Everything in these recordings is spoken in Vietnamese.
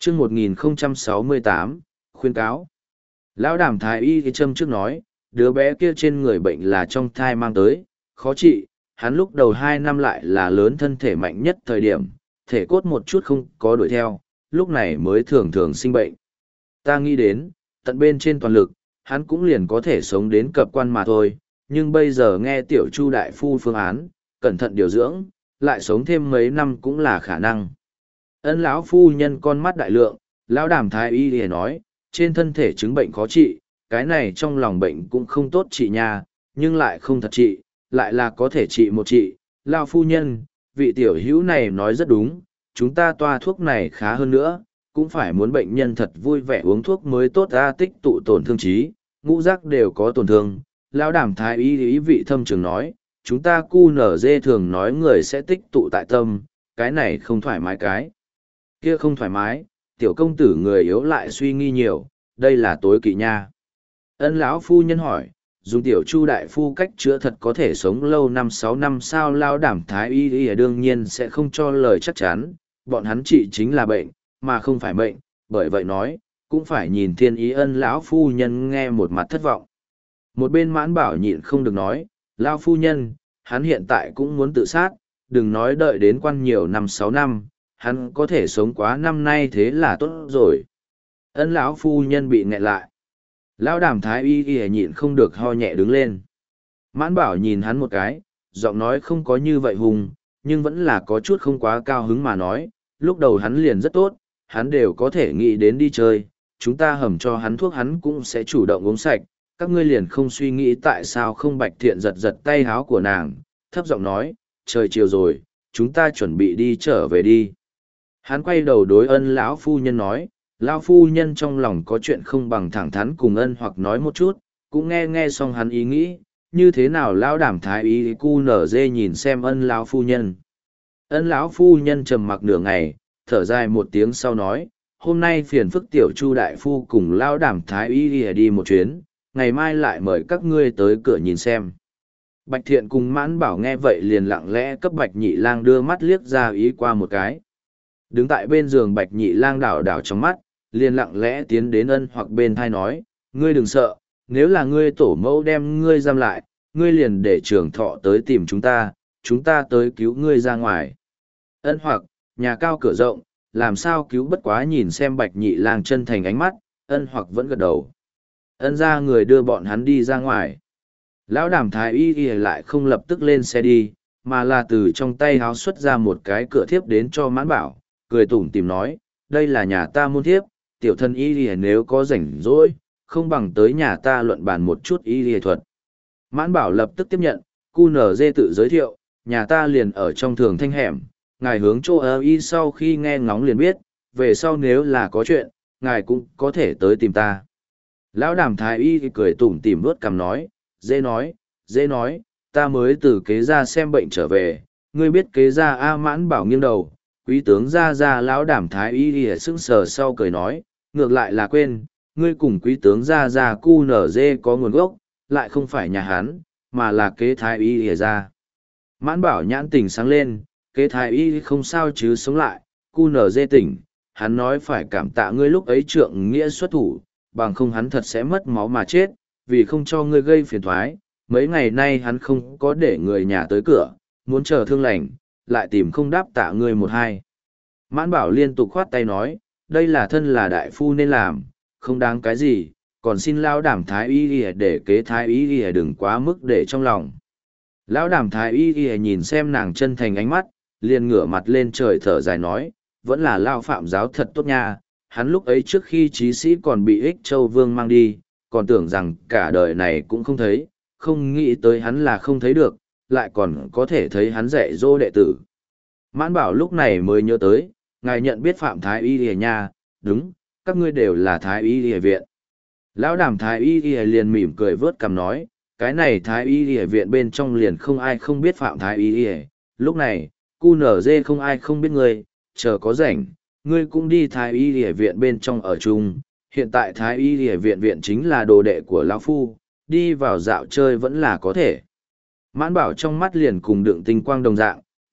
chương 1068, khuyên cáo. Lão Đàm thái y châm trước nói, đứa bé kia trên người bệnh là trong thai mang tới, khó trị, hắn lúc đầu 2 năm lại là lớn thân thể mạnh nhất thời điểm, thể cốt một chút không có đuổi theo, lúc này mới thường thường sinh bệnh. Ta nghĩ đến, tận bên trên toàn lực, hắn cũng liền có thể sống đến cập quan mà thôi, nhưng bây giờ nghe tiểu Chu đại phu phương án, cẩn thận điều dưỡng, lại sống thêm mấy năm cũng là khả năng. Ân lão phu nhân con mắt đại lượng, lão Đàm thái y liền nói, trên thân thể chứng bệnh khó trị, cái này trong lòng bệnh cũng không tốt trị nha, nhưng lại không thật trị, lại là có thể trị một trị. Lão phu nhân, vị tiểu hữu này nói rất đúng, chúng ta toa thuốc này khá hơn nữa, cũng phải muốn bệnh nhân thật vui vẻ uống thuốc mới tốt ra, tích tụ tổn thương trí, ngũ giác đều có tổn thương. Lão Đàm thái y ý vị thâm trường nói, chúng ta QNZ thường nói người sẽ tích tụ tại tâm, cái này không thoải mái cái. Kia không thoải mái, tiểu công tử người yếu lại suy nghi nhiều, đây là tối kỵ nha. Ân lão phu nhân hỏi, dùng tiểu Chu đại phu cách chữa thật có thể sống lâu 5-6 năm sao? Lão Đàm thái y đương nhiên sẽ không cho lời chắc chắn, bọn hắn trị chính là bệnh, mà không phải mệnh, bởi vậy nói, cũng phải nhìn thiên ý. Ân lão phu nhân nghe một mặt thất vọng. Một bên Mãn Bảo nhịn không được nói, lão phu nhân, hắn hiện tại cũng muốn tự sát, đừng nói đợi đến quan nhiều 5-6 năm, hắn có thể sống quá năm nay thế là tốt rồi. Ân lão phu nhân bị nghẹn lại. Lão Đàm thái y nhịn không được ho nhẹ đứng lên. Mãn Bảo nhìn hắn một cái, giọng nói không có như vậy hùng, nhưng vẫn là có chút không quá cao hứng mà nói, lúc đầu hắn liền rất tốt, hắn đều có thể nghĩ đến đi chơi, chúng ta hầm cho hắn thuốc hắn cũng sẽ chủ động uống sạch, các ngươi liền không suy nghĩ tại sao không. Bạch Thiện giật giật tay háo của nàng, thấp giọng nói, trời chiều rồi, chúng ta chuẩn bị đi trở về đi. Hắn quay đầu đối Ân lão phu nhân nói, lão phu nhân trong lòng có chuyện không bằng thẳng thắn cùng Ân hoặc nói một chút, cũng nghe xong hắn ý nghĩ, như thế nào? Lão Đàm thái y QNZ nhìn xem Ân lão phu nhân. Ân lão phu nhân trầm mặc nửa ngày, thở dài một tiếng sau nói, hôm nay phiền phức tiểu Chu đại phu cùng Lão Đàm thái y đi một chuyến, ngày mai lại mời các ngươi tới cửa nhìn xem. Bạch Thiện cùng Mãn Bảo nghe vậy liền lặng lẽ cấp Bạch Nhị Lang đưa mắt liếc ra ý qua một cái. Đứng tại bên giường Bạch Nhị Lang đảo đảo trong mắt, liền lặng lẽ tiến đến Ân hoặc bên thai nói, ngươi đừng sợ, nếu là ngươi tổ mẫu đem ngươi giam lại, ngươi liền để Trường Thọ tới tìm chúng ta tới cứu ngươi ra ngoài. Ân hoặc, nhà cao cửa rộng, làm sao cứu bất quá? Nhìn xem Bạch Nhị Lang chân thành ánh mắt, Ân hoặc vẫn gật đầu. Ân ra người đưa bọn hắn đi ra ngoài. Lão Đàm thái y lại không lập tức lên xe đi, mà là từ trong tay háo xuất ra một cái cửa thiếp đến cho Mãn Bảo, cười tủm tỉm nói, đây là nhà ta môn thiếp, tiểu thân y nếu có rảnh rỗi, không bằng tới nhà ta luận bàn một chút y thuật. Mãn Bảo lập tức tiếp nhận, QNZ tự giới thiệu, nhà ta liền ở trong Thường Thanh hẻm, ngài hướng chỗ ở y sau khi nghe ngóng liền biết, về sau nếu là có chuyện, ngài cũng có thể tới tìm ta. Lão Đàm thái y cười tủm tỉm vuốt cằm nói, dễ nói, ta mới từ kế gia xem bệnh trở về, ngươi biết kế gia a? Mãn Bảo nghiêng đầu, quý tướng gia. Lão Đàm thái y sững sờ sau cười nói, ngược lại là quên, ngươi cùng quý tướng gia QNZ có nguồn gốc, lại không phải nhà hắn, mà là kế thái y gia. Mãn Bảo nhãn tỉnh sáng lên, kế thái y không sao chứ? Sống lại, QNZ tỉnh, hắn nói phải cảm tạ ngươi lúc ấy trượng nghĩa xuất thủ, bằng không hắn thật sẽ mất máu mà chết, vì không cho ngươi gây phiền thoái, mấy ngày nay hắn không có để người nhà tới cửa, muốn chờ thương lành, lại tìm không đáp tạ ngươi một hai. Mãn Bảo liên tục khoát tay nói, đây là thân là đại phu nên làm, không đáng cái gì, còn xin Lão Đàm thái y để kế thái y đừng quá mức để trong lòng. Lão Đàm thái y nhìn xem nàng chân thành ánh mắt, liền ngửa mặt lên trời thở dài nói, vẫn là Lão Phạm giáo thật tốt nha, hắn lúc ấy trước khi chí sĩ còn bị Ích Châu Vương mang đi, còn tưởng rằng cả đời này cũng không thấy, không nghĩ tới hắn là không thấy được, lại còn có thể thấy hắn dạy dỗ đệ tử. Mãn Bảo lúc này mới nhớ tới, ngài nhận biết Phạm thái y lìa nha? Đúng, các ngươi đều là thái y lìa viện. Lão Đàm thái y lìa liền mỉm cười vớt cằm nói, cái này thái y lìa viện bên trong liền không ai không biết Phạm thái y lìa. Lúc này, QNZ không ai không biết ngươi, chờ có rảnh, ngươi cũng đi thái y lìa viện bên trong ở chung. Hiện tại thái y lìa viện chính là đồ đệ của lão phu, đi vào dạo chơi vẫn là có thể. Mãn Bảo trong mắt liền cùng đựng tinh quang đồng dạng,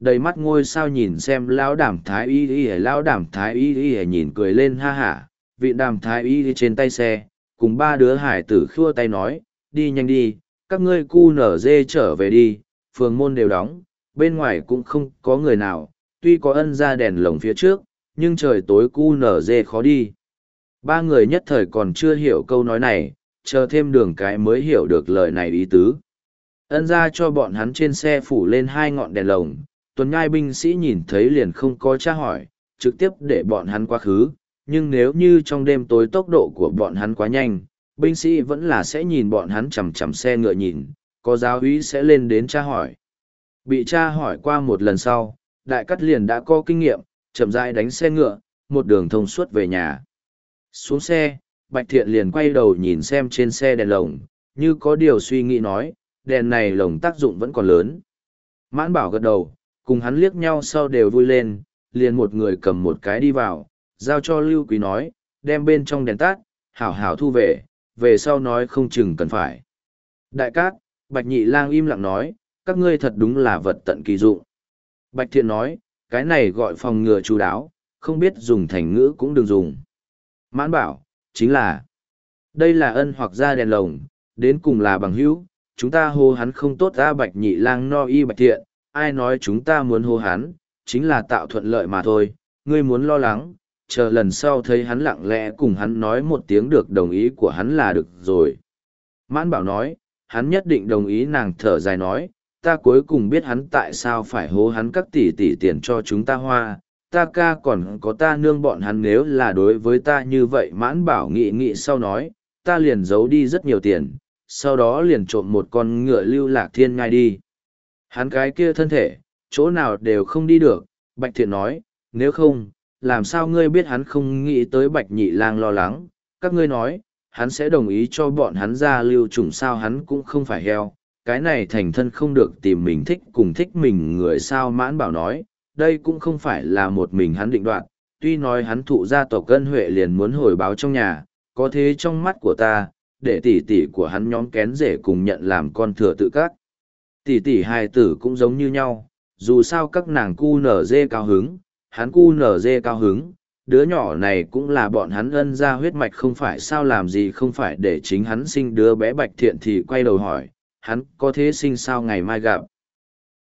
đầy mắt ngôi sao nhìn xem lão đàm thái y lão đàm thái y nhìn cười lên ha hả, vị đàm thái y trên tay xe, cùng ba đứa hải tử khua tay nói, đi nhanh đi, các ngươi cu nở dê trở về đi, phường môn đều đóng, bên ngoài cũng không có người nào, tuy có ân ra đèn lồng phía trước, nhưng trời tối cu nở dê khó đi. Ba người nhất thời còn chưa hiểu câu nói này, chờ thêm đường cái mới hiểu được lời này ý tứ. Ân ra cho bọn hắn trên xe phủ lên 2 ngọn đèn lồng, tuần nhai binh sĩ nhìn thấy liền không có tra hỏi, trực tiếp để bọn hắn quá khứ, nhưng nếu như trong đêm tối tốc độ của bọn hắn quá nhanh, binh sĩ vẫn là sẽ nhìn bọn hắn chằm chằm xe ngựa nhìn, có giáo úy sẽ lên đến tra hỏi. Bị tra hỏi qua một lần sau, đại cắt liền đã có kinh nghiệm, chậm rãi đánh xe ngựa, một đường thông suốt về nhà. Xuống xe, Bạch Thiện liền quay đầu nhìn xem trên xe đèn lồng, như có điều suy nghĩ nói, đèn này lồng tác dụng vẫn còn lớn. Mãn Bảo gật đầu, cùng hắn liếc nhau sau đều vui lên, liền một người cầm một cái đi vào, giao cho Lưu Quý nói, đem bên trong đèn tắt, hảo hảo thu về sau nói không chừng cần phải. Đại cát, Bạch Nhị Lang im lặng nói, các ngươi thật đúng là vật tận kỳ dụng. Bạch Thiện nói, cái này gọi phòng ngừa chú đáo, không biết dùng thành ngữ cũng đừng dùng. Mãn Bảo, chính là, đây là ân hoặc ra đèn lồng, đến cùng là bằng hữu, chúng ta hô hắn không tốt ra. Bạch Nhị Lang no y Bạch Thiện, ai nói chúng ta muốn hô hắn, chính là tạo thuận lợi mà thôi, ngươi muốn lo lắng, chờ lần sau thấy hắn lặng lẽ cùng hắn nói một tiếng được đồng ý của hắn là được rồi. Mãn Bảo nói, hắn nhất định đồng ý. Nàng thở dài nói, ta cuối cùng biết hắn tại sao phải hố hắn các tỷ tỷ tiền cho chúng ta hoa, ta ca còn có ta nương bọn hắn nếu là đối với ta như vậy. Mãn Bảo nghị nghị sau nói, ta liền giấu đi rất nhiều tiền, sau đó liền trộm một con ngựa lưu lạc thiên ngai đi. Hắn cái kia thân thể, chỗ nào đều không đi được. Bạch Thiện nói, nếu không, làm sao ngươi biết hắn không nghĩ tới Bạch Nhị Lang lo lắng, các ngươi nói, hắn sẽ đồng ý cho bọn hắn ra lưu trùng sao, hắn cũng không phải heo, cái này thành thân không được tìm mình thích cùng thích mình người sao. Mãn Bảo nói, đây cũng không phải là một mình hắn định đoạt, tuy nói hắn thụ gia tộc Ân Huệ liền muốn hồi báo trong nhà, có thế trong mắt của ta, để tỷ tỷ của hắn nhóm kén rể cùng nhận làm con thừa tự các. Tỷ tỷ hài tử cũng giống như nhau, dù sao các nàng cu nở dê cao hứng, hắn cu nở dê cao hứng, đứa nhỏ này cũng là bọn hắn Ân ra huyết mạch không phải sao, làm gì không phải để chính hắn sinh đứa bé. Bạch Thiện thì quay đầu hỏi, hắn có thế sinh sao ngày mai gặp.